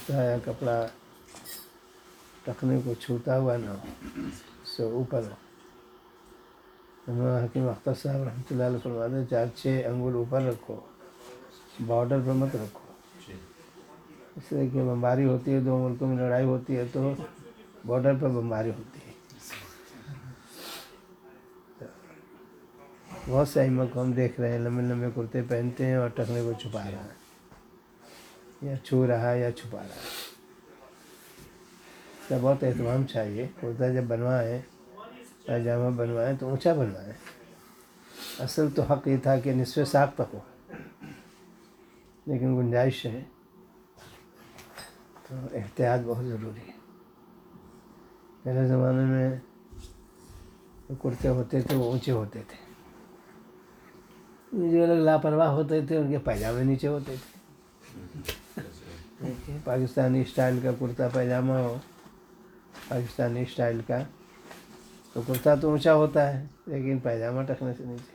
बस्ता या कपड़ा टखने को छूता हुआ ना हो, उससे ऊपर हो। हकीम अख्तर साहब रहमतुल्लाह अलैह फरमाते 4-6 अंगुल ऊपर रखो, बॉर्डर पर मत रखो। इसलिए कि बमबारी होती है, 2 मुल्कों में लड़ाई होती है तो बॉर्डर पर बमबारी होती है। बहुत से अइम्मा को हम देख रहे हैं लंबे लंबे कुर्ते पहनते हैं और टखने को छुपा रहा है, या छू रहा है या छुपा रहा है। इसका बहुत एहतमाम चाहिए। कुर्ता जब बनवाएं, पैजामा बनवाएं तो ऊंचा बनवाएं। असल तो हक़ ये था कि निस्फ़े साक़ तक हो, लेकिन गुंजाइश है तो एहतियात बहुत ज़रूरी है। पहले ज़माने में जो कुर्ते होते थे वो ऊंचे होते थे, जो लोग लापरवाह होते थे उनके पैजामे नीचे होते थे। देखिए पाकिस्तानी स्टाइल का कुर्ता पैजामा हो, पाकिस्तानी स्टाइल का तो कुर्ता तो ऊंचा होता है लेकिन पैजामा टखने से नीचे।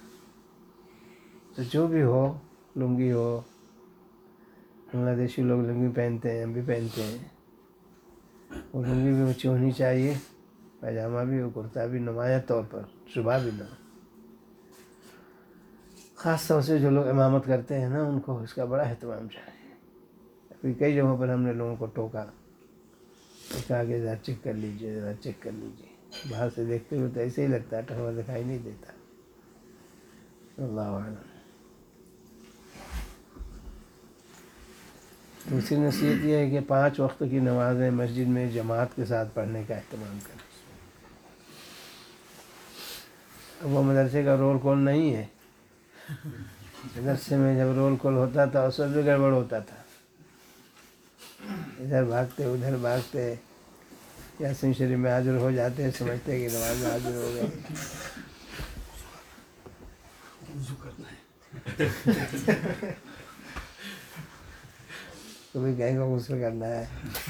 तो जो भी हो, लुंगी हो, बांग्लादेशी लोग लुंगी पहनते हैं, हम भी पहनते हैं, वो लुंगी भी ऊंची होनी चाहिए, पैजामा भी और कुर्ता भी नुमाया तौर पर, शुबा भी ना। ख़ास तौर से जो लोग इमामत करते हैं ना, उनको इसका बड़ा एहतमाम चाहिए। अभी कई जगहों पर हमने लोगों को टोका, कहा कि ज़रा चेक कर लीजिए, ज़रा चेक कर लीजिए। बाहर से देखते हुए तो ऐसे ही लगता है, टखना दिखाई नहीं देता। अल्लाह अल्लाह। दूसरी नसीहत यह है कि 5 वक्त की नमाज़ें मस्जिद में जमात के साथ पढ़ने का एहतमाम करें। अब वो मदरसे का रोल कॉल नहीं है। मदरसे में जब रोल कॉल होता था उस वक्त भी गड़बड़ होता था, इधर भागते उधर भागते, यासीन शरीफ में हाजिर हो जाते, समझते कि नमाज में हाजिर हो गए। कभी कहेंगे गुस्ल करना है।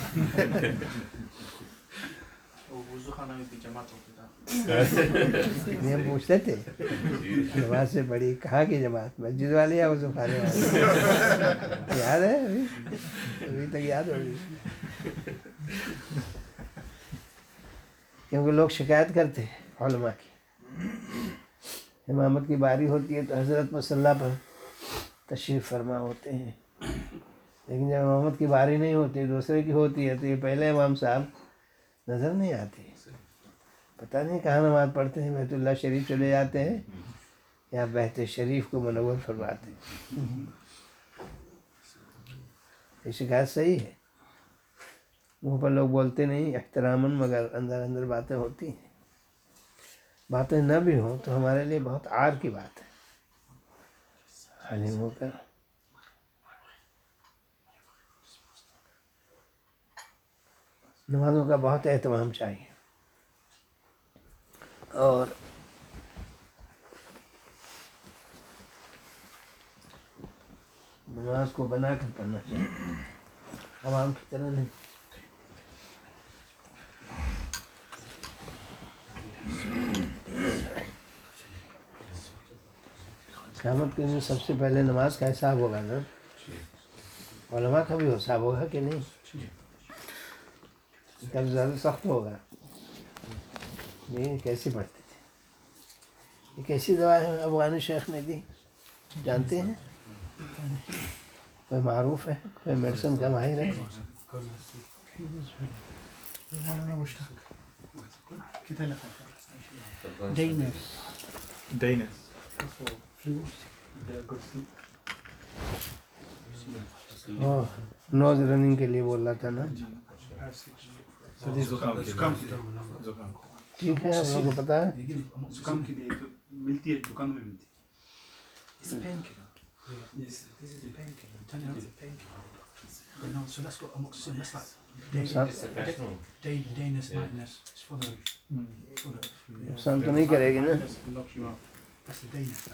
ये पूछते थे नमाज से बड़ी कहाँ की जमात, मस्जिद वाले या वज़ू खाने वाले? याद है अभी तक याद होगी। क्योंकि लोग शिकायत करते हैं उलमा की, इमामत की बारी होती है तो हज़रत मसल्ला पर तशरीफ़ फरमा होते हैं, लेकिन जब इमामत की बारी नहीं होती, दूसरे की होती है, तो ये पहले इमाम साहब नज़र नहीं आते, पता नहीं कहाँ नमाज़ पढ़ते हैं, बैतुल्लाह शरीफ चले जाते हैं या बहते शरीफ को मुनव्वर फरमाते हैं। ये शिकायत सही है, मुँह पर लोग बोलते नहीं एहतरामन, मगर अंदर अंदर बातें होती हैं। बातें न भी हों तो हमारे लिए बहुत आर की बात है। हालिम होकर नमाज़ों का बहुत एहतमाम चाहिए और नमाज को बना कर पढ़ना चाहिए, आवाम की तरह नहीं। क़यामत के दिन सबसे पहले नमाज का हिसाब होगा ना, उलमा का भी हिसाब होगा कि नहीं, तब ज़्यादा सख्त होगा। ये कैसे पढ़ते थे, ये कैसी दवा है अफगानी शेख ने दी, जानते हैं? कोई मारूफ है, कोई मेडिसिन का माहिर है? नोज रनिंग के लिए बोल रहा था ना, ठीक है, आप लोगों को पता है। जुकाम के लिए मिलती है, दुकान में मिलती है। Yes, this is the painkiller. I'm telling you, it's a painkiller. You know, so that's what amoxicillin. That's like dayness, nightness. It's for the नुकसान तो नहीं करेगी ना? lock you up. That's the dayness.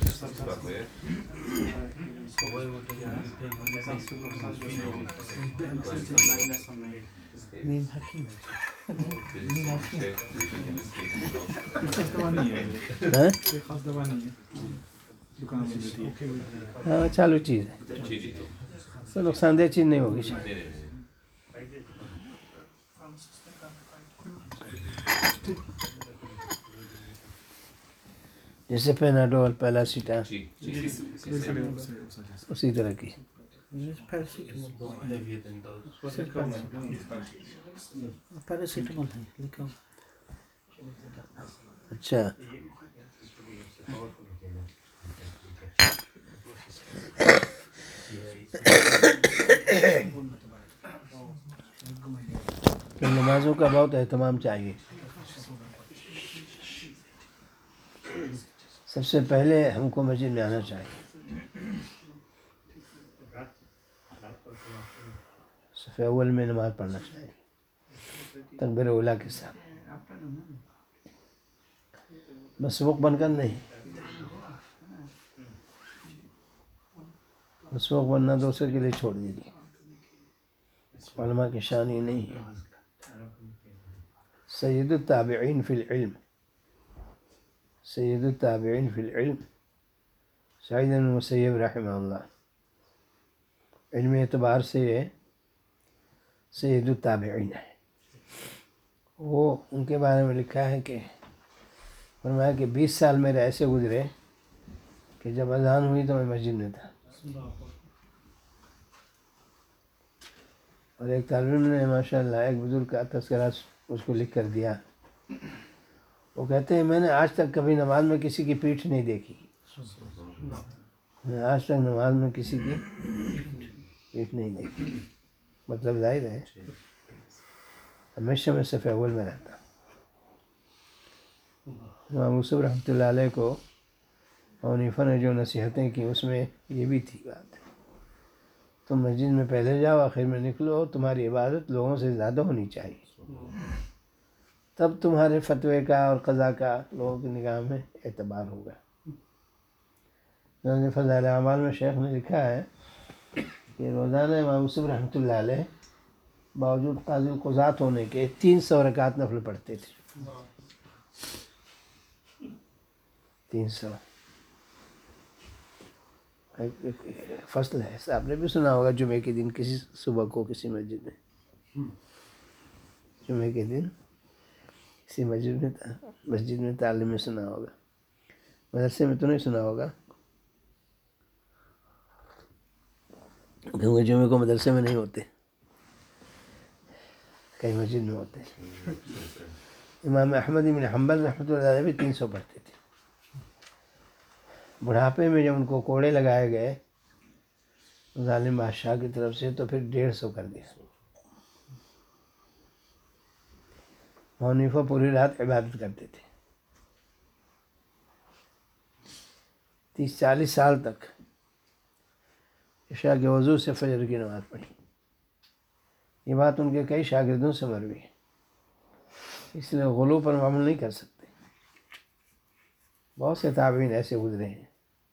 नींद हकीम है, खास दवा नहीं है, दुकान में मिलती है। हाँ चालू चीज़ है, तो नुकसानदेह चीज़ नहीं होगी शायद। جیسے پیناڈول پیلاسیٹا جی جی اسی طرح کی. پیراسیٹامول ہے لکھا. اچھا تو نمازوں کا بہت اہتمام چاہیے. سب سے پہلے ہم کو مسجد میں آنا چاہیے. صف اول میں نماز پڑھنا چاہیے تکبیر اولیٰ کے ساتھ. مسبوق بن کر نہیں. مسبوق بننا دوسرے کے لیے چھوڑ دیجیے. علماء کی شان یہ نہیں ہے. سید التابعین فی العلم، سید التابعین فی العلم سعید بن المسیب رحمہ اللہ، علم اعتبار سے یہ سید التابعین ہے. وہ ان کے بارے میں لکھا ہے کہ فرمایا کہ 20 سال میرے ایسے گزرے کہ جب اذان ہوئی تو میں مسجد میں تھا. اور ایک طالب علم نے ماشاء اللہ ایک بزرگ کا تذکرہ اس کو لکھ کر دیا. وہ کہتے ہیں میں نے آج تک کبھی نماز میں کسی کی پیٹھ نہیں دیکھی. میں آج تک نماز میں کسی کی پیٹھ نہیں دیکھی. مطلب ظاہر ہے ہمیشہ میں صف اول میں رہتا. امام یوسف رحمۃ اللہ علیہ کو حنیفہ نے جو نصیحتیں کی اس میں یہ بھی تھی بات، تم مسجد میں پہلے جاؤ آخر میں نکلو. تمہاری عبادت لوگوں سے زیادہ ہونی چاہیے، تب تمہارے فتوے کا اور قضا کا لوگوں کی نگاہ میں اعتبار ہوگا. فضائل اعمال میں شیخ نے لکھا ہے کہ روزانہ امام یوسف رحمۃ اللہ علیہ باوجود قاضی القضات ہونے کے 300 رکعت نفل پڑھتے تھے. 300 فصل ہے. آپ نے بھی سنا ہوگا جمعے کے دن کسی صبح کو کسی مسجد میں، جمعے کے دن کسی مسجد میں تعلیم میں سنا ہوگا. مدرسے میں تو نہیں سنا ہوگا کیونکہ جمعے کو مدرسے میں نہیں ہوتے، کئی مسجد میں ہوتے. امام احمد بن حنبل رحمۃ اللہ علیہ بھی 300 پڑھتے تھے. بڑھاپے میں جب ان کو کوڑے لگائے گئے ظالم بادشاہ کی طرف سے تو پھر 150 کر دیا. حنیفہ پوری رات عبادت کرتے تھے، 30-40 سال تک عشاء کے وضو سے فجر کی نماز پڑھی. یہ بات ان کے کئی شاگردوں سے مروی ہے، اس لیے غلو پر عمل نہیں کر سکتے. بہت سے تابعین ایسے گزرے ہیں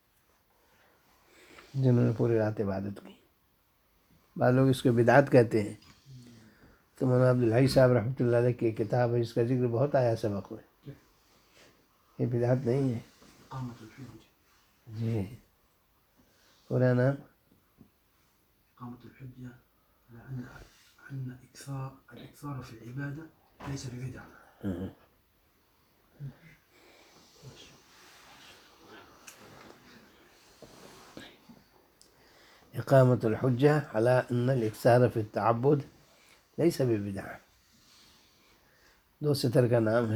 جنہوں نے پوری رات عبادت کی. بعض لوگ اس کو بدعت کہتے ہیں. تو مولانا عبدالحی صاحب رحمۃ اللہ علیہ کی کتاب ہے، اس کا ذکر بہت آیا سبق میں. یہ بدعت نہیں ہے. جی پورا نام إقامة الحجة على أن الإكثار في العبادة ليس ببدعة. إقامة الحجة على أن الإكثار في التعبد ليس ببدعة. دو ستر کا نام ہے.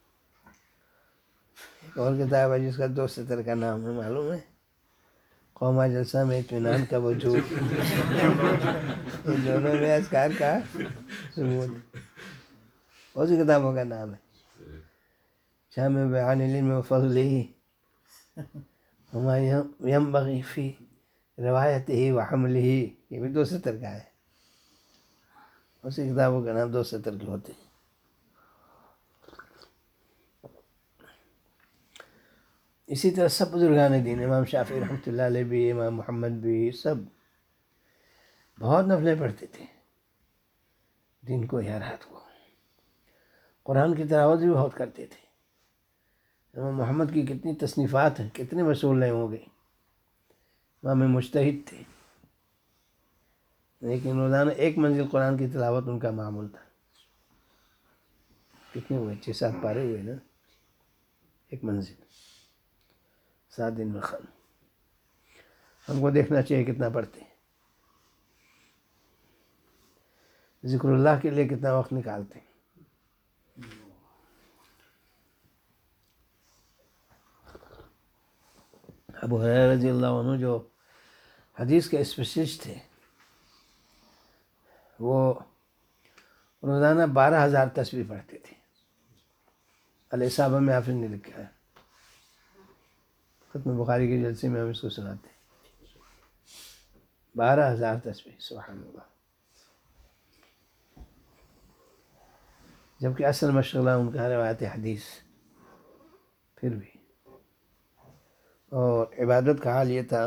ایک اور کتاب ہے جس کا 2 ستر کا نام ہے، معلوم ہے؟ قوما جلسہ میں اطمینان کا وجود. ان دونوں میں اذکار کا ثبوت. بہت سی کتابوں کا نام ہے. شامع بیان العلم و فضلہ وما ينبغي فی روایتہ و حملہ، یہ بھی 2 ستر کا ہے. بہت سی کتابوں کا نام 2 ستر کے ہوتے ہیں. اسی طرح سب بزرگان دین، امام شافعی رحمۃ اللہ علیہ بھی، امام محمد بھی، سب بہت نفلیں پڑھتے تھے دن کو یا رات کو. قرآن کی تلاوت بھی بہت کرتے تھے. امام محمد کی کتنی تصنیفات ہیں، کتنے مشہور ہو گئے. امام مجتہد تھے لیکن روزانہ 1 منزل قرآن کی تلاوت ان کا معمول تھا. کتنے ہوئے؟ 6-7 پارے ہوئے نا، 1 منزل. 7 دن میں ختم. ہم کو دیکھنا چاہیے کتنا پڑھتے ہیں, ذکر اللہ کے لیے کتنا وقت نکالتے ہیں. ابو ہریرہ رضی اللہ عنہ جو حدیث کے اسپیشلسٹ تھے, وہ روزانہ 12,000 تسبیح پڑھتے تھے. الاصابہ میں آپ نے لکھا ہے, ختم بخاری کے جلسے میں ہم اس کو سناتے ہیں. 12,000 تسبیح, سبحان اللہ. جبکہ اصل مشغلہ ان کا روایت حدیث, پھر بھی. اور عبادت کا حال یہ تھا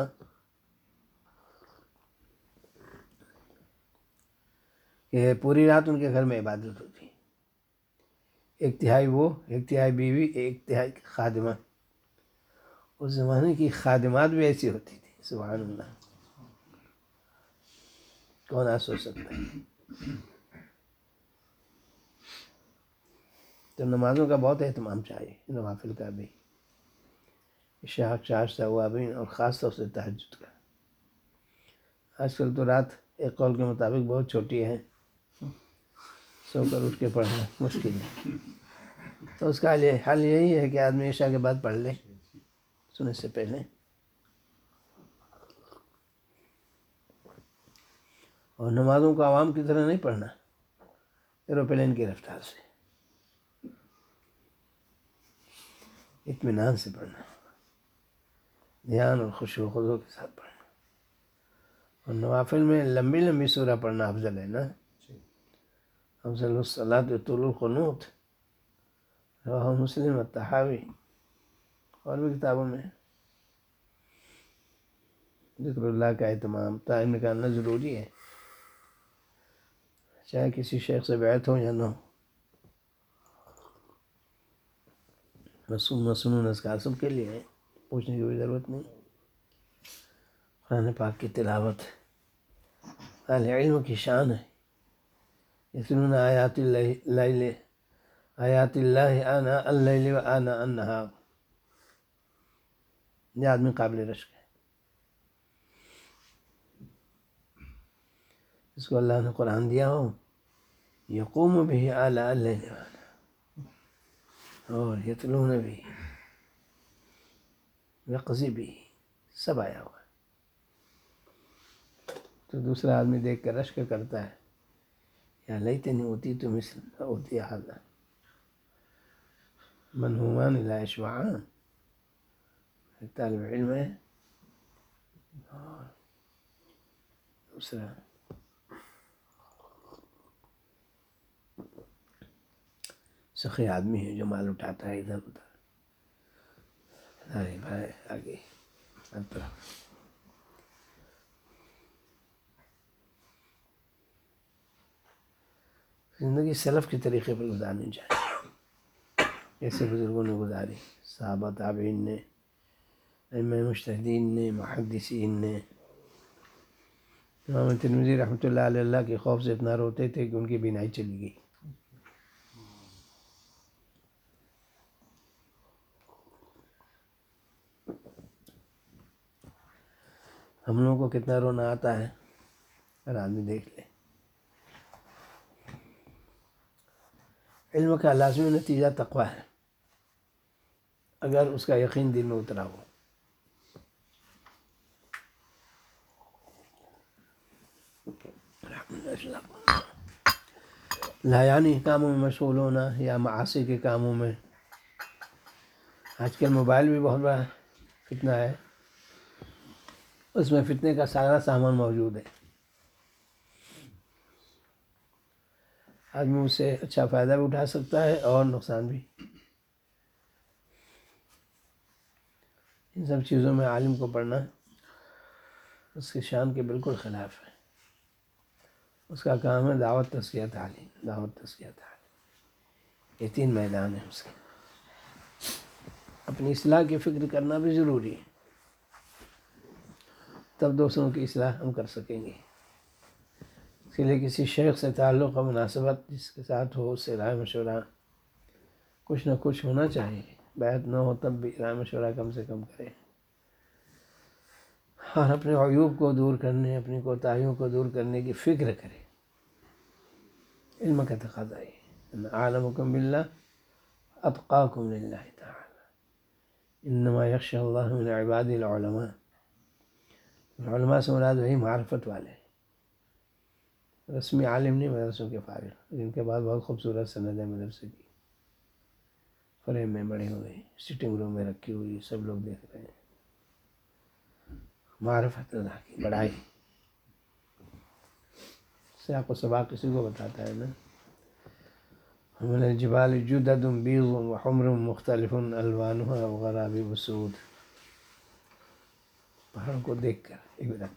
کہ پوری رات ان کے گھر میں عبادت ہوتی, 1/3 وہ, 1/3 بیوی, 1/3 خادمہ. اس زمانے کی خادمات بھی ایسی ہوتی تھی, سبحان اللہ. کون آ سوچ سکتا ہے. تو نمازوں کا بہت اہتمام چاہیے, نوافل کا بھی, عشاء چاشتہ ہوا بھی, اور خاص طور سے تہجد کا. آج کل تو رات ایک قول کے مطابق بہت چھوٹی ہے, سو کر اٹھ کے پڑھنا مشکل ہے. تو اس کا حل یہی ہے کہ آدمی عشاء کے بعد پڑھ لے, سننے سے پہلے. اور نمازوں کو عوام کی طرح نہیں پڑھنا, ایروپلین کی رفتار سے, اطمینان سے پڑھنا, دھیان اور خشوع و خضوع کے ساتھ پڑھنا. اور نوافل میں لمبی لمبی سورہ پڑھنا افضل ہے نا. افضل الصلاۃ طول القنوت, رواہ مسلم الطحاوی. اور بھی کتابوں میں ذکر اللہ کا اہتمام ٹائم نکالنا ضروری ہے, چاہے کسی شیخ سے بیعت ہو یا نہ ہو. مسنون اذکار سب کے لیے ہے, پوچھنے کی بھی ضرورت نہیں. قرآن پاک کی تلاوت اہل علم کی شان ہے. یتلون آیات اللہ آناء اللیل و آناء النہار. یہ آدمی قابل رشک ہے. اس کو اللہ نے قرآن دیا ہو, یقوم به آلاء اللیل و آناء, اور یتلون بھی, یقظی بھی, سب آیا ہوا ہے. تو دوسرا آدمی دیکھ کر رشک کرتا ہے, یا لیتنی اوتیت مثل ما اوتی ھذا منہومان لا یشبعان. ایک طالب علم ہے, اور دوسرا سخی آدمی ہے جو مال اٹھاتا ہے ادھر ادھر. ارے بھائی آگے زندگی سلف کے طریقے پر گزارنی چاہیے, جیسے بزرگوں نے گزاری, صحابہ تابعین نے, ائمہ مجتہدین نے, محدثین نے. امام ترمذی رحمۃ اللہ علیہ اللہ کے خوف سے اتنا روتے تھے کہ ان کی بینائی چلی گئی. ہم لوگوں کو کتنا رونا آتا ہے, ہر آدمی دیکھ لے. علم کا لازمی نتیجہ تقویٰ ہے, اگر اس کا یقین دل میں اترا ہو. لایانی کاموں میں مشغول ہونا یا معاصی کے کاموں میں. آج کل موبائل بھی بہت بڑا فتنہ ہے, اس میں فتنے کا سارا سامان موجود ہے. آدمی اس سے اچھا فائدہ بھی اٹھا سکتا ہے اور نقصان بھی. ان سب چیزوں میں عالم کو پڑھنا اس کی شان کے بالکل خلاف ہے. اس کا کام ہے دعوت, تزکیہ, تعلیم. دعوت, تزکیہ, تعلیم, یہ 3 میدان ہیں اس کے. اپنی اصلاح کی فکر کرنا بھی ضروری ہے, تب دوسروں کی اصلاح ہم کر سکیں گے. اس کے لیے کسی شیخ سے تعلق اور مناسبت جس کے ساتھ ہو, اس سے رائے مشورہ کچھ نہ کچھ ہونا چاہیے. بیعت نہ ہو تب بھی رائے مشورہ کم سے کم کرے. اور اپنے عیوب کو دور کرنے، اپنی کوتاہیوں کو دور کرنے کی فکر کرے۔ علم کا تقاضا ہے ان اعلمکم باللہ اتقاکم للہ تعالی، انما یخشى اللہ من عباد العلماء۔ علماء سے مراد وہی معرفت والے ہیں، رسمی عالم نہیں، مدرسوں کے فارغ، جن کے بعد بہت خوبصورت سند ہے مدرسے کی، فریم میں بڑے ہوئے، سٹنگ روم میں رکھی ہوئی، سب لوگ دیکھ رہے ہیں۔ معرفت اللہ کی بڑائی، سیاق و سباق کسی کو بتاتا ہے نا، من الجبال جدد بیض وحمر مختلف الوانها وغرابیب سود، پہاڑوں کو دیکھ کر عبرت۔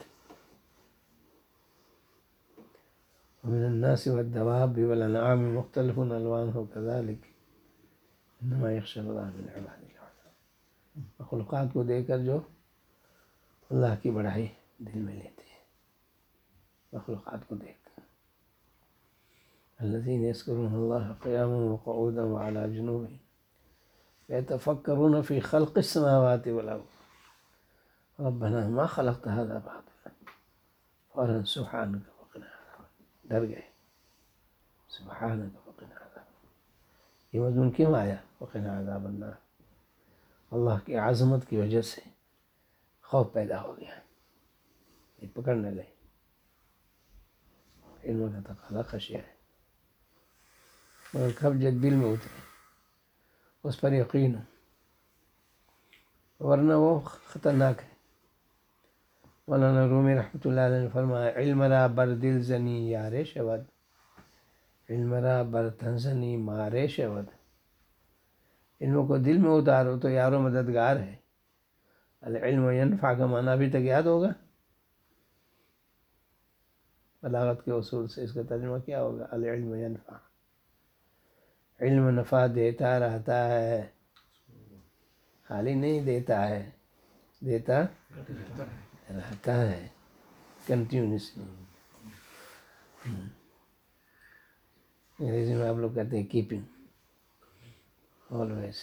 ومن الناس والدواب والانعام مختلف الوانه كذلك انما يخشى الله من عباده العلماء، مخلوقات کو دیکھ کر جو اللہ کی بڑائی دل میں لیتے ہیں، مخلوقات کو دیکھ کر۔ الذين يذكرون الله قياما وقعودا وعلى جنوبهم يتفكرون في خلق السماوات والأرض ربنا ما خلقت هذا باطلا فقال سبحانك وقنا عذاب، ڈر گئے، سبحانك وقنا عذاب، یہ مضمون کیوں آیا؟ وقنا عذاب النار، اللہ کی عظمت کی وجہ سے خوف پیدا ہو گیا، یہ پکڑ نہ لے۔ علم کا تقاضا خشیہ ہے، مگر کب جب دل میں اترے اس پر یقین ہو، ورنہ وہ خطرناک ہے۔ مولانا رومی رحمۃ اللہ علیہ نے فرمایا علم را بر دل زنی یار شود، علم را بر تن زنی مارے شود، علم کو دل میں اتارو تو یار و مددگار ہے۔ العلم ینفع کا معنی ابھی تک یاد ہوگا؟ بلاغت کے اصول سے اس کا ترجمہ کیا ہوگا؟ العلم ینفع، علم نفع دیتا رہتا ہے، خالی نہیں دیتا ہے، دیتا رہتا ہے کنٹینیوسلی۔ انگریزی میں آپ لوگ کہتے ہیں کیپنگ آلویز۔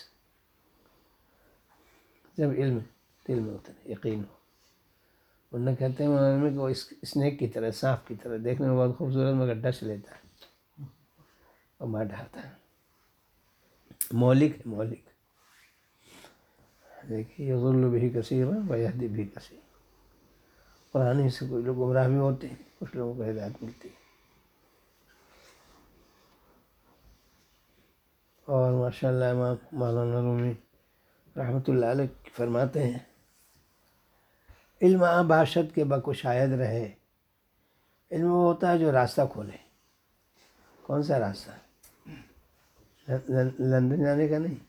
جب علم دل میں اترے، یقین ہو، ورنہ کہتے ہیں مولانا کہ وہ اسنیک کی طرح، سانپ کی طرح، دیکھنے میں بہت خوبصورت مگر ڈس لیتا ہے اور مار ڈالتا ہے، مولک ہے، مولک۔ دیکھیے یضل بہ کثیرا ویہدی بہ کثیرا، قرآن سے کوئی لوگ گمراہ بھی ہوتے ہیں، کچھ لوگوں کو ہدایت ملتی ہے۔ اور ماشاءاللہ امام مولانا رومی رحمۃ اللہ علیہ فرماتے ہیں علم باشد کے بکو شاید رہے، علم وہ ہوتا ہے جو راستہ کھولے۔ کون سا راستہ؟ لندن جانے کا نہیں،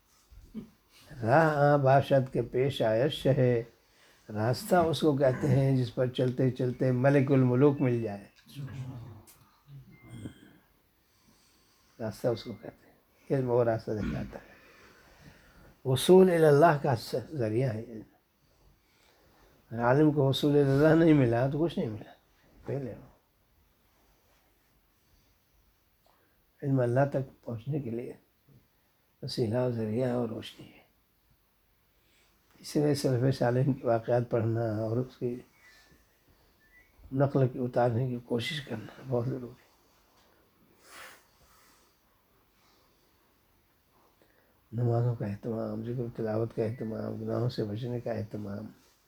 راہ باشد کے پیش آیت شہے، راستہ اس کو کہتے ہیں جس پر چلتے چلتے ملک الملوک مل جائے، راستہ اس کو کہتے ہیں، علم وہ راستہ دکھاتا ہے، وصول اللہ کا ذریعہ ہے علم۔ عالم کو وصول اللہ نہیں ملا تو کچھ نہیں ملا، پہلے ہو۔ علم اللہ تک پہنچنے کے لیے وسیلہ و ذریعہ اور روشنی ہے، اس لیے سلف صالحین کے واقعات پڑھنا اور اس کی نقل کی اتارنے کی کوشش کرنا بہت ضروری ہے۔ نمازوں کا اہتمام، ذکر و تلاوت کا اہتمام، گناہوں سے بچنے کا اہتمام،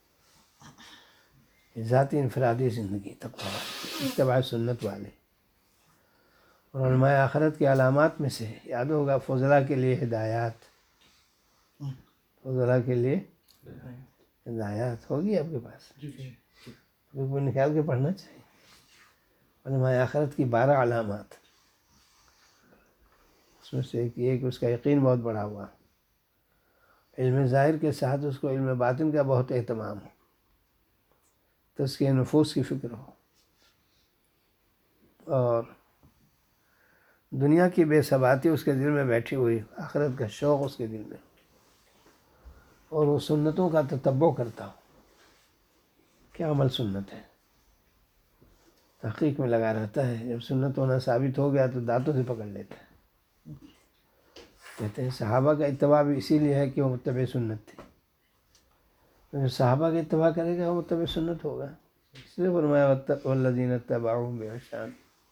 ذاتی انفرادی زندگی، تقویٰ، اتباع سنت والے۔ اور علماء آخرت کی علامات میں سے یاد ہوگا فضلاء کے لیے ہدایات، فضلاء کے لیے ہدایات ہوگی آپ کے پاس، بالکل نکال کے پڑھنا چاہیے۔ علماء آخرت کی 12 علامات، اس میں سے ایک یہ کہ اس کا یقین بہت بڑا ہوا، علم ظاہر کے ساتھ اس کو علم باطن کا بہت اہتمام ہو، تزکیہ نفوس کی فکر ہو، اور دنیا کی بے ثباتی اس کے دل میں بیٹھی ہوئی، آخرت کا شوق اس کے دل میں، اور وہ سنتوں کا تتبع کرتا ہو، کیا عمل سنت ہے، تحقیق میں لگا رہتا ہے۔ جب سنت ہونا ثابت ہو گیا تو دانتوں سے پکڑ لیتا ہے۔ کہتے ہیں صحابہ کا اتباع بھی اسی لیے ہے کہ وہ متبع سنت تھے، جو صحابہ کی اتباع کرے گا وہ متبع سنت ہوگا. اس لیے فرمایا والذین اتبعوہم بإحسان.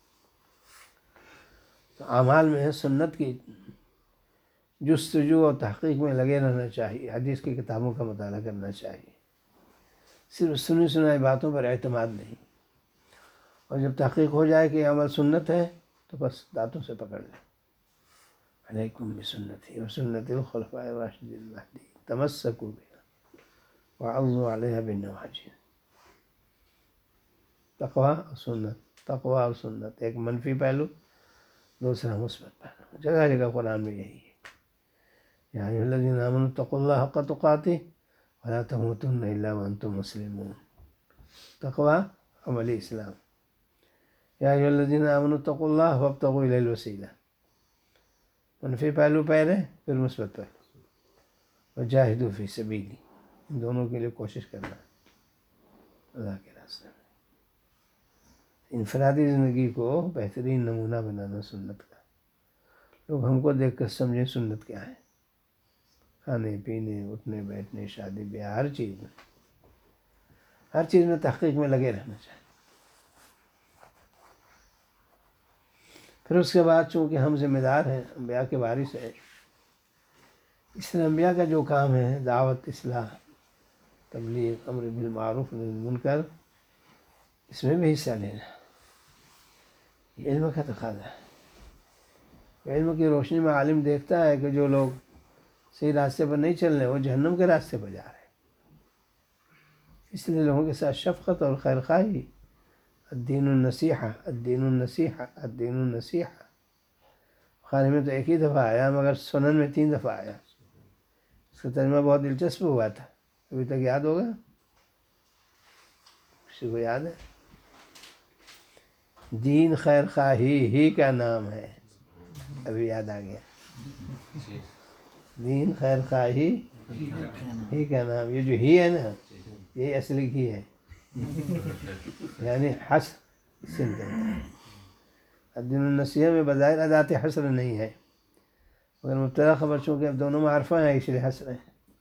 تو اعمال میں ہے سنت کی جستجو اور تحقیق میں لگے رہنا چاہیے. حدیث کی کتابوں کا مطالعہ کرنا چاہیے. صرف سنی سنائی باتوں پر اعتماد نہیں. اور جب تحقیق ہو جائے کہ یہ عمل سنت ہے تو بس دانتوں سے پکڑ لیں. علیکم بسنتی وسنت الخلفاء الراشدین المہدیین تمسکوا بہا وعضوا علیہا بالنواجذ. تقویٰ اور سنت، تقویٰ اور سنت، ایک منفی پہلو، دوسرا مثبت پہلو. جگہ جگہ قرآن میں یہی ہے. یا ایھا الذین آمنوا اتقوا اللہ حق تقاتہ ولا تموتن الا وانتم مسلمون. تقویٰ عملی اسلام. یا ایھا الذین آمنوا اتقوا اللہ وابتغوا الیہ الوسیلہ. منفی پہلو پہلے، پھر مثبت پہلو. وجاہدوا فی سبیلی، ان دونوں کے لیے کوشش کرنا ہے اللہ کے راستے میں. انفرادی زندگی کو بہترین نمونہ بنانا سنت کا. لوگ ہم کو دیکھ کر سمجھیں سنت کیا ہے. کھانے پینے، اٹھنے بیٹھنے، شادی بیاہ، ہر چیز میں تحقیق میں لگے رہنا چاہیے. پھر اس کے بعد چونکہ ہم ذمہ دار ہیں، انبیاء کے وارث ہیں، اس لیے انبیاء کا جو کام ہے دعوت، اصلاح، تبلیغ، امر بالمعروف نہی عن المنکر، اس میں بھی حصہ لینا. یہ علم کا تقاضا ہے. علم کی روشنی میں عالم دیکھتا ہے کہ جو لوگ صحیح راستے پر نہیں چل رہے وہ جہنم کے راستے پر جا رہے ہیں. اس لیے لوگوں کے ساتھ شفقت اور خیر خواہی. الدین النصیحہ، الدین النصیحہ، الدین النصیحہ. بخاری میں تو ایک ہی دفعہ آیا مگر سنن میں 3 دفعہ آیا. اس کا ترجمہ بہت دلچسپ ہوا تھا. ابھی تک یاد ہوگا؟ کسی کو یاد ہے؟ دین خیر خواہی ہی کا نام ہے. ابھی یاد آ گیا. دین خیر خواہی ہی کا نام. یہ جو ہی ہے نا، یہ اصلی ہی ہے، یعنی حسر سے نکلتا ہے. الدین النصیحہ میں بظاہر ادات حسر نہیں ہے، مگر مبتدا خبر چونکہ اب دونوں معرفہ ہیں اس لیے حسر ہے.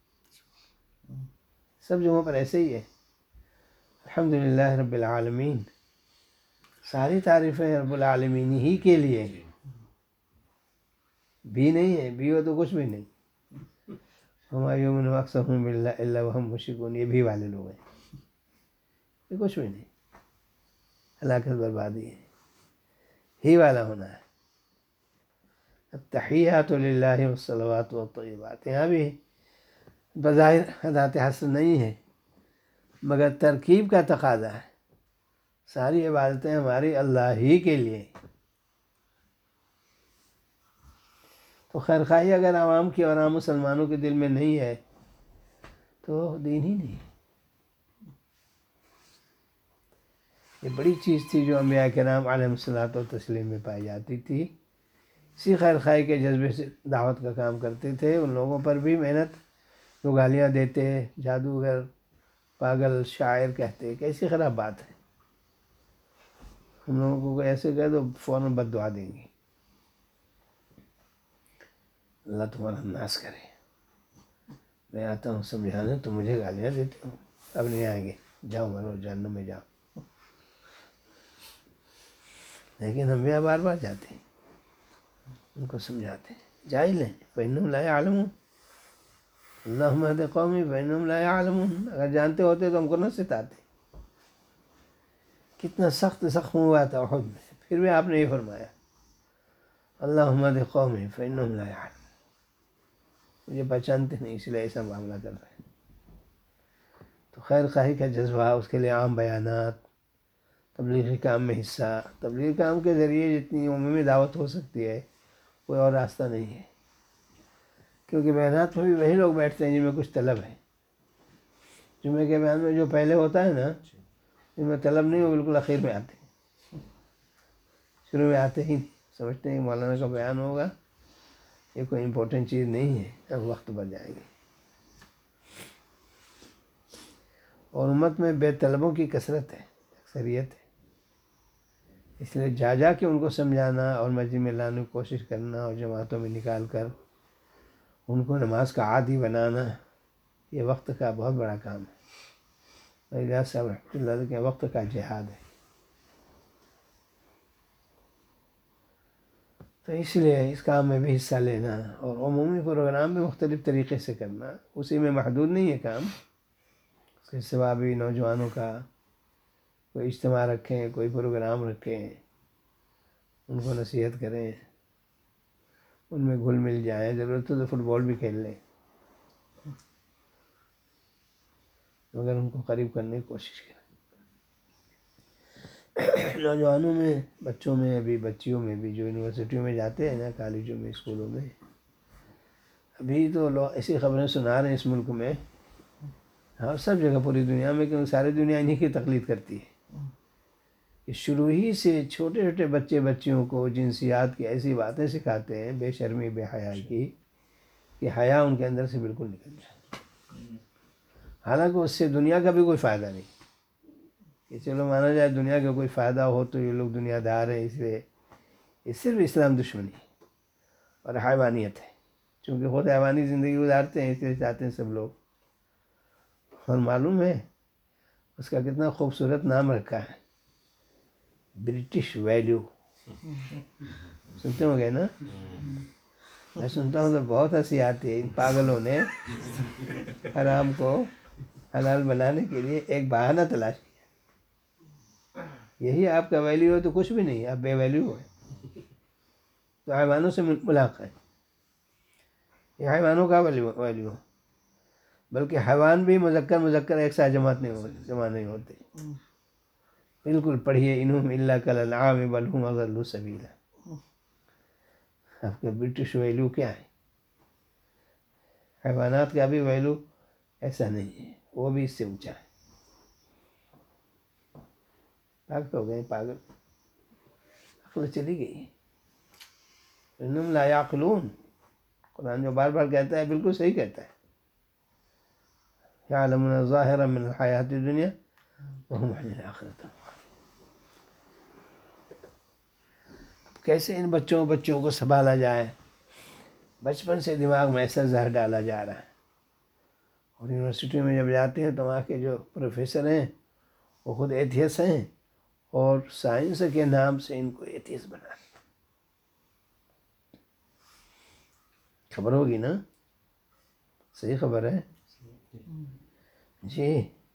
سب جگہوں پر ایسے ہی ہے. الحمدللہ رب العالمین. ساری تعریفیں رب العالمین ہی کے لیے ہیں. بھی نہیں ہے، بھی ہو تو کچھ بھی نہیں. وما یؤمن اکثرهم باللہ الا وهم مشرکون. یہ بھی والے لوگ ہیں، یہ کچھ بھی نہیں. ہلاکت بربادی ہے. ہی والا ہونا ہے. التحیات للہ والصلوات والطیبات. یہاں بھی بظاہر ادات حسر نہیں ہے مگر ترکیب کا تقاضا ہے. ساری عبادتیں ہماری اللہ ہی کے لیے. تو خیر خواہی اگر عوام کی اور عام مسلمانوں کے دل میں نہیں ہے تو دین ہی نہیں. یہ بڑی چیز تھی جو انبیاء کرام علیہم الصلوۃ والتسلیم میں پائی جاتی تھی. اسی خیر خواہی کے جذبے سے دعوت کا کام کرتے تھے. ان لوگوں پر بھی محنت جو گالیاں دیتے، جادوگر، پاگل، شاعر کہتے، کیسی خراب بات ہے. ہم لوگوں کو ایسے کہہ دو فوراً بد دعا دیں گی. اللہ تمہارا ناس کرے. میں آتا ہوں سمجھانے، تو مجھے گالیاں دیتے ہو. اب نہیں آئیں گے، جاؤ مرو جہنم میں جاؤ. لیکن ہم بھی بار بار جاتے ہیں، ان کو سمجھاتے ہیں. جاہل ہیں فإنهم لا يعلمون. اللهم اهد قومی فإنهم لا يعلمون. اگر جانتے ہوتے تو ہم کو نہ ستاتے. کتنا سخت زخم ہوا تھا احد میں، پھر بھی آپ نے یہ فرمایا اللهم اهد قومی فإنهم لا يعلمون. مجھے پہچانتے نہیں اس لیے ایسا معاملہ کر رہے ہیں. تو خیر خواہی کا جذبہ، اس کے لیے عام بیانات، تبلیغی کام میں حصہ. تبلیغی کام کے ذریعے جتنی عمومی دعوت ہو سکتی ہے کوئی اور راستہ نہیں ہے، کیونکہ بیانات میں بھی وہی لوگ بیٹھتے ہیں جن میں کچھ طلب ہے. جمعے کے بیان میں جو پہلے ہوتا ہے نا، جن میں طلب نہیں، وہ بالکل اخیر میں آتے ہیں. شروع میں آتے ہی نہیں، سمجھتے ہیں مولانا کا بیان ہوگا، یہ کوئی امپورٹنٹ چیز نہیں ہے، اب وقت بچ جائے گی. اور امت میں بے طلبوں کی کثرت ہے، اکثریت ہے. اس لیے جا جا کے ان کو سمجھانا اور مسجد میں لانے کی کوشش کرنا اور جماعتوں میں نکال کر ان کو نماز کا عادی بنانا یہ وقت کا بہت بڑا کام ہے. ریاض صاحب رحمۃ اللہ علیہ کے وقت کا جہاد ہے. تو اس لیے اس کام میں بھی حصہ لینا اور عمومی پروگرام بھی مختلف طریقے سے کرنا، اسی میں محدود نہیں ہے کام. اس کے سوا بھی نوجوانوں کا کوئی اجتماع رکھیں، کوئی پروگرام رکھیں، ان کو نصیحت کریں، ان میں گھل مل جائیں. ضرورت ہو تو فٹ بال بھی کھیل لیں، مگر ان کو قریب کرنے کی کوشش کریں. نوجوانوں میں، بچوں میں، ابھی بچیوں میں بھی جو یونیورسٹیوں میں جاتے ہیں نا، کالجوں میں، اسکولوں میں، ابھی تو لوگ ایسی خبریں سنا رہے ہیں اس ملک میں اور سب جگہ پوری دنیا میں، کہ ساری دنیا انہی کی تقلید کرتی ہے کہ شروع ہی سے چھوٹے چھوٹے بچے بچیوں کو جنسیات کی ایسی باتیں سکھاتے ہیں، بے شرمی بے حیائی کی، کہ حیا ان کے اندر سے بالکل نکل جائے. حالانکہ اس سے دنیا کا بھی کوئی فائدہ نہیں، کہ چلو مانا جائے دنیا کا کوئی فائدہ ہو تو یہ لوگ دنیا دار ہیں، اس لیے یہ صرف اسلام دشمنی اور حیوانیت ہے. چونکہ خود حیوانی زندگی گزارتے ہیں، اس لیے چاہتے ہیں سب لوگ. اور معلوم ہے اس کا کتنا خوبصورت نام رکھا ہے، برٹش ویلیو. سنتے ہو گئے نا؟ میں سنتا ہوں تو بہت ہنسی آتی ہے. ان پاگلوں نے حرام کو حلال بنانے کے لیے ایک بہانہ تلاش کیا. یہی آپ کا ویلیو ہے تو کچھ بھی نہیں، آپ بے ویلیو ہو. تو حیوانوں سے ملاق ہے، یہ حیوانوں کا ویلیو. بلکہ حیوان بھی مذکر ایک ساتھ جمع نہیں ہوتے. بالکل پڑھیے، انہم الا کالانعام بل هم اضل سبیلا. آپ کا برٹش ویلیو کیا ہے؟ حیوانات کا بھی ویلیو ایسا نہیں ہے، وہ بھی اس سے اونچا ہے. پاگل ہو گئے، پاگل، عقل چلی گئی. انہم لا یعقلون، قرآن جو بار بار کہتا ہے بالکل صحیح کہتا ہے. یعلمون ظاہرا من الحیات الدنیا وہم عن الآخرۃ. کیسے ان بچوں کو سنبھالا جائے؟ بچپن سے دماغ میں ایسا زہر ڈالا جا رہا ہے. اور یونیورسٹی میں جب جاتے ہیں تو وہاں کے جو پروفیسر ہیں وہ خود ایتھیسٹ ہیں، اور سائنس کے نام سے ان کو ایتھیسٹ بنا رہے. خبر ہوگی نا؟ صحیح خبر ہے جی.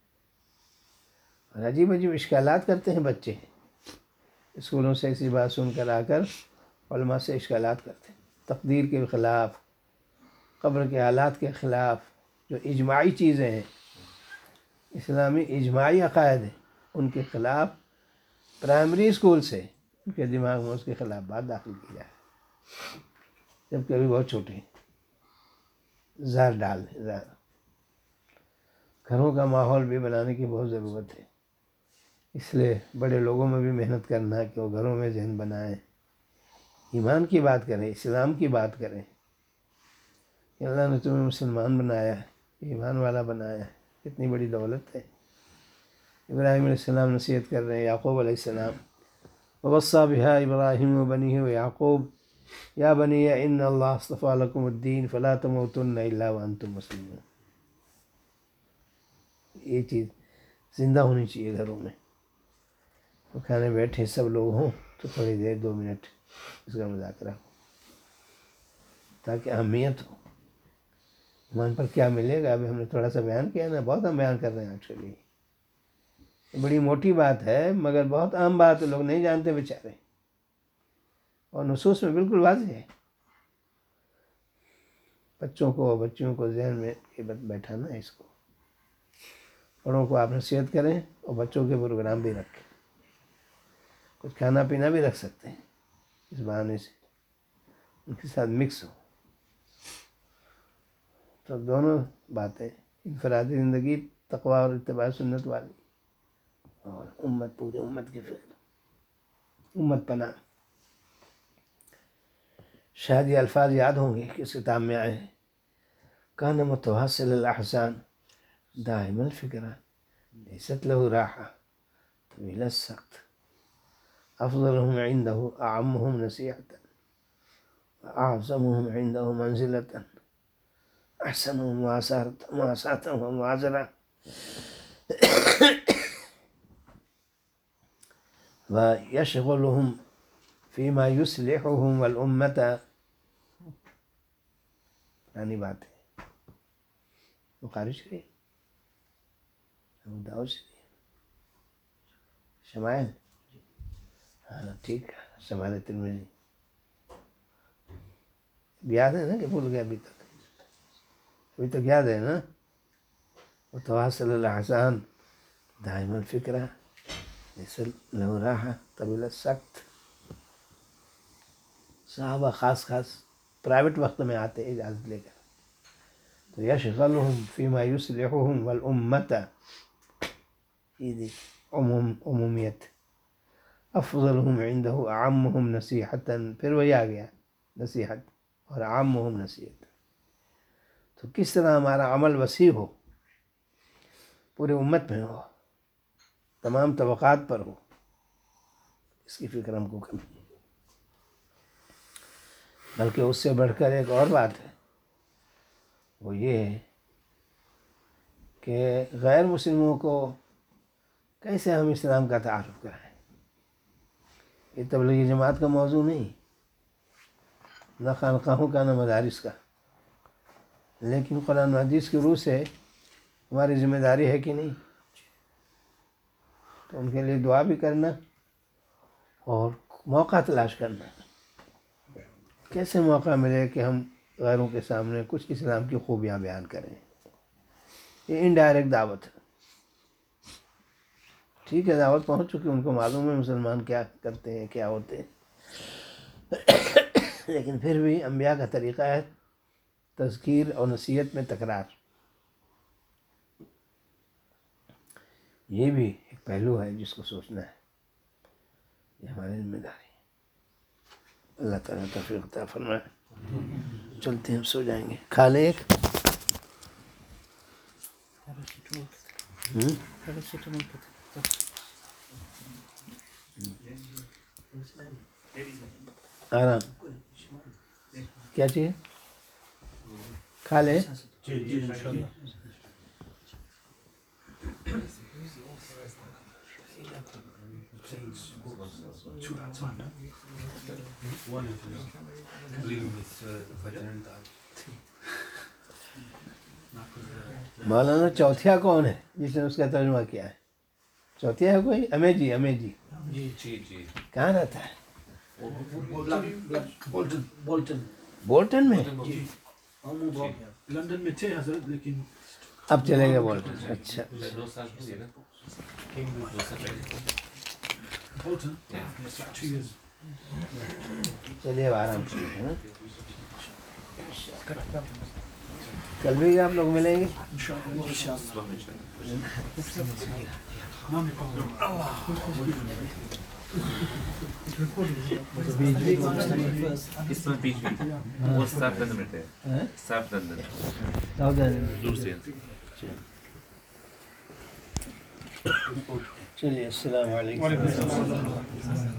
اور عجیب عجیب اشکالات کرتے ہیں بچے، اسکولوں سے ایسی بات سن کر آ کر علماء سے اشکالات کرتے ہیں، تقدیر کے خلاف، قبر کے حالات کے خلاف، جو اجماعی چیزیں ہیں، اسلامی اجماعی عقائد ہیں، ان کے خلاف پرائمری اسکول سے ان کے دماغ میں اس کے خلاف بات داخل کی جائے، جبکہ ابھی بہت چھوٹے ہیں. زہر ڈال دیں، زہر. گھروں کا ماحول بھی بنانے کی بہت ضرورت ہے. اس لیے بڑے لوگوں میں بھی محنت کرنا ہے کہ وہ گھروں میں ذہن بنائیں، ایمان کی بات کریں، اسلام کی بات کریں کہ اللہ نے تمہیں مسلمان بنایا ہے، ایمان والا بنایا ہے، کتنی بڑی دولت ہے. ابراہیم علیہ السلام نصیحت کر رہے ہیں، یعقوب علیہ السلام، ووصى بها ابراہیم وبنیہ ویعقوب یا بنی ان اللہ اصطفى لكم الدین فلا تموتن الا وانتم مسلمون. یہ چیز زندہ ہونی چاہیے گھروں میں. تو کھانے بیٹھے سب لوگ ہوں تو تھوڑی دیر 2 منٹ اس کا مذاکرہ ہو، تاکہ اہمیت ہو. ایمان پر کیا ملے گا؟ ابھی ہم نے تھوڑا سا بیان کیا نا، بہت ہم بیان کر رہے ہیں ایکچولی. بڑی موٹی بات ہے مگر بہت اہم بات ہے، لوگ نہیں جانتے بیچارے، اور نصوص میں بالکل واضح ہے. بچوں کو ذہن میں بیٹھانا ہے اس کو. بڑوں کو آپ نصیحت کریں اور بچوں کے پروگرام بھی رکھیں. کچھ کھانا پینا بھی رکھ سکتے ہیں اس بہانے سے، ان کے ساتھ مکس ہو. تو دونوں باتیں، انفرادی زندگی تقویٰ اور اتباع سنت والی، اور امت، پورے امت کی فکر، امت پناہ. شاید یہ الفاظ یاد ہوں گے کہ اس کتاب میں آئے ہیں. کان متواصل الاحزان دائم الفکرہ لیست له راحہ طویل السقط افضلهم عنده اعمهم نصیحة واعظمهم عنده منزلة أحسنهم وأساتهم ومعذرة ويشغلهم فيما يصلحهم والأمة. پرانی بات ہے. بخاری شریف، ابو داؤد شریف، شمائل، ہاں ٹھیک ہے، شمائل ترمذی یاد ہے نا کہ بھول گیا ابھی تک یاد ہے نا. وتواصل الأحزان دائم الفکرہ ليس له راحة طويل السکت. صحابہ خاص پرائیویٹ وقت میں آتے اجازت لے کر. تو یشغلهم فيما يصلحهم والأمة، یہ عمومیت. افضلهم عنده اعمهم نصیحتا، پھر وہی آ گیا نصیحت، اور اعمهم نصیحت. تو کس طرح ہمارا عمل وسیع ہو، پورے امت میں ہو، تمام طبقات پر ہو، اس کی فکر ہم کو کبھی نہیں. بلکہ اس سے بڑھ کر ایک اور بات ہے، وہ یہ ہے کہ غیر مسلموں کو کیسے ہم اسلام کا تعارف کرائیں. یہ تبلیغی جماعت کا موضوع نہیں، نہ خانقاہوں کا، نہ مدارس کا، لیکن قرآن و حدیث کی روح سے ہماری ذمہ داری ہے کہ نہیں. تو ان کے لیے دعا بھی کرنا اور موقع تلاش کرنا. کیسے موقع ملے کہ ہم غیروں کے سامنے کچھ اسلام کی خوبیاں بیان کریں. یہ انڈائریکٹ دعوت ہے. ٹھیک ہے دعوت پہنچ چکی، ان کو معلوم ہے مسلمان کیا کرتے ہیں کیا ہوتے ہیں، لیکن پھر بھی انبیاء کا طریقہ ہے تذکیر اور نصیحت میں تکرار. یہ بھی ایک پہلو ہے جس کو سوچنا ہے. یہ ہماری ذمہ داری ہے. اللہ تعالیٰ توفیق عطا فرمائے. چلتے ہیں، سو جائیں گے. کھا لیں ایک. پیراسیٹامول آرام کیا چاہیے؟ کھا لیں. مولانا چوتھیا کون ہے جس نے اس کا ترجمہ کیا ہے؟ چوتھیا ہے کوئی؟ امیجی کہاں رہتا ہے؟ بولٹن میں. لندن میں تھے حضرت، لیکن اب چلے گئے بولٹن. اچھا بولٹن چلیے اب آرام سے. کل بھی آپ لوگ ملیں گے. اس میں بیچ میں وہ ساف لندن میں تھے. ساف لندن دور سے. چلیے السلام علیکم.